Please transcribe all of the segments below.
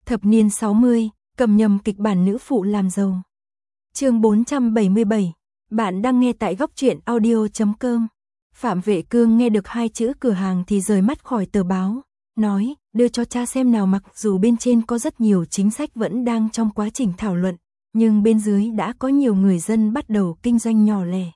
Thập niên 60, cầm nhầm kịch bản nữ phụ làm giàu. Chương 477. Bạn đang nghe tại góc truyện audio.com. Phạm Vệ Cương nghe được hai chữ cửa hàng thì rời mắt khỏi tờ báo, nói, đưa cho cha xem nào. Mặc dù bên trên có rất nhiều chính sách vẫn đang trong quá trình thảo luận, nhưng bên dưới đã có nhiều người dân bắt đầu kinh doanh nhỏ lẻ.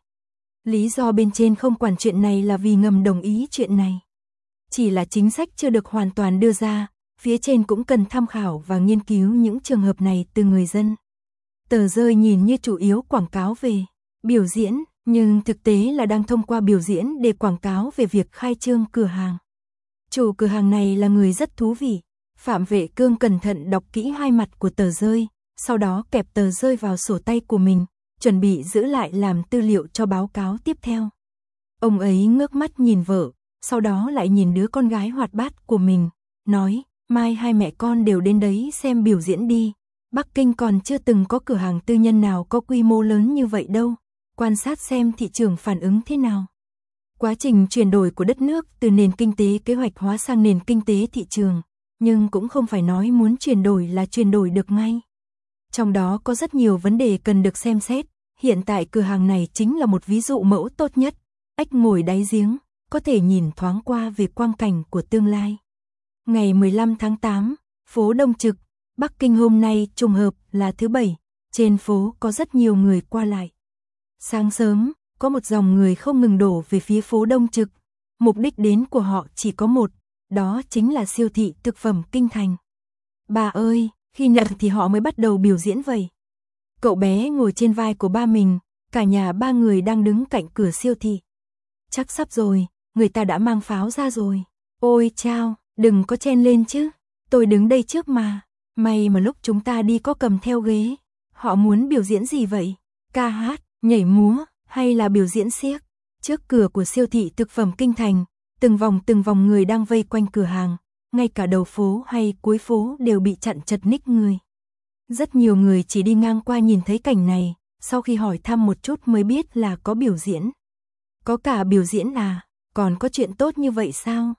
Lý do bên trên không quản chuyện này là vì ngầm đồng ý chuyện này. Chỉ là chính sách chưa được hoàn toàn đưa ra, phía trên cũng cần tham khảo và nghiên cứu những trường hợp này từ người dân. Tờ rơi nhìn như chủ yếu quảng cáo về biểu diễn, nhưng thực tế là đang thông qua biểu diễn để quảng cáo về việc khai trương cửa hàng. Chủ cửa hàng này là người rất thú vị. Phạm Vệ Cương cẩn thận đọc kỹ hai mặt của tờ rơi, sau đó kẹp tờ rơi vào sổ tay của mình, chuẩn bị giữ lại làm tư liệu cho báo cáo tiếp theo. Ông ấy ngước mắt nhìn vợ, sau đó lại nhìn đứa con gái hoạt bát của mình, nói, mai hai mẹ con đều đến đấy xem biểu diễn đi. Bắc Kinh còn chưa từng có cửa hàng tư nhân nào có quy mô lớn như vậy đâu, quan sát xem thị trường phản ứng thế nào. Quá trình chuyển đổi của đất nước từ nền kinh tế kế hoạch hóa sang nền kinh tế thị trường, nhưng cũng không phải nói muốn chuyển đổi là chuyển đổi được ngay. Trong đó có rất nhiều vấn đề cần được xem xét, hiện tại cửa hàng này chính là một ví dụ mẫu tốt nhất. Ếch ngồi đáy giếng, có thể nhìn thoáng qua về quang cảnh của tương lai. Ngày 15 tháng 8, phố Đông Trực, Bắc Kinh hôm nay trùng hợp là thứ Bảy, trên phố có rất nhiều người qua lại. Sáng sớm, có một dòng người không ngừng đổ về phía phố Đông Trực, mục đích đến của họ chỉ có một, đó chính là siêu thị thực phẩm Kinh Thành. Bà ơi, khi nào thì họ mới bắt đầu biểu diễn vậy? Cậu bé ngồi trên vai của ba mình, cả nhà ba người đang đứng cạnh cửa siêu thị. Chắc sắp rồi, người ta đã mang pháo ra rồi. Ôi chao, đừng có chen lên chứ, tôi đứng đây trước mà. May mà lúc chúng ta đi có cầm theo ghế. Họ muốn biểu diễn gì vậy? Ca hát, nhảy múa, hay là biểu diễn xiếc? Trước cửa của siêu thị thực phẩm Kinh Thành, từng vòng người đang vây quanh cửa hàng, ngay cả đầu phố hay cuối phố đều bị chặn chật ních người. Rất nhiều người chỉ đi ngang qua nhìn thấy cảnh này, sau khi hỏi thăm một chút mới biết là có biểu diễn. Có cả biểu diễn à, còn có chuyện tốt như vậy sao?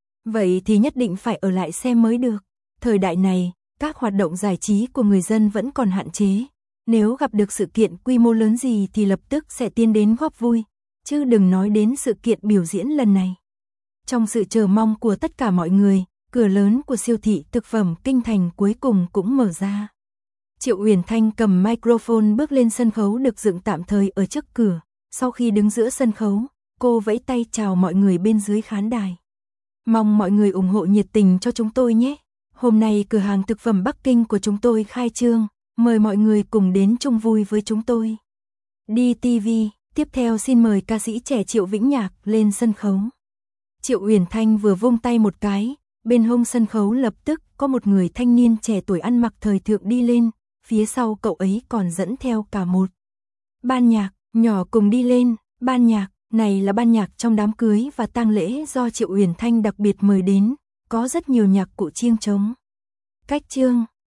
Vậy thì nhất định phải ở lại xem mới được. Thời đại này, các hoạt động giải trí của người dân vẫn còn hạn chế. Nếu gặp được sự kiện quy mô lớn gì thì lập tức sẽ tiến đến góp vui, chứ đừng nói đến sự kiện biểu diễn lần này. Trong sự chờ mong của tất cả mọi người, cửa lớn của siêu thị thực phẩm Kinh Thành cuối cùng cũng mở ra. Triệu Uyển Thanh cầm microphone bước lên sân khấu được dựng tạm thời ở trước cửa. Sau khi đứng giữa sân khấu, cô vẫy tay chào mọi người bên dưới khán đài. Mong mọi người ủng hộ nhiệt tình cho chúng tôi nhé. Hôm nay cửa hàng thực phẩm Bắc Kinh của chúng tôi khai trương, mời mọi người cùng đến chung vui với chúng tôi. Đi TV, tiếp theo xin mời ca sĩ trẻ Triệu Vĩnh Nhạc lên sân khấu. Triệu Uyển Thanh vừa vung tay một cái, bên hông sân khấu lập tức có một người thanh niên trẻ tuổi ăn mặc thời thượng đi lên, phía sau cậu ấy còn dẫn theo cả một ban nhạc nhỏ cùng đi lên. Ban nhạc này là ban nhạc trong đám cưới và tang lễ do Triệu Uyển Thanh đặc biệt mời đến, có rất nhiều nhạc cụ chiêng trống. Cách chương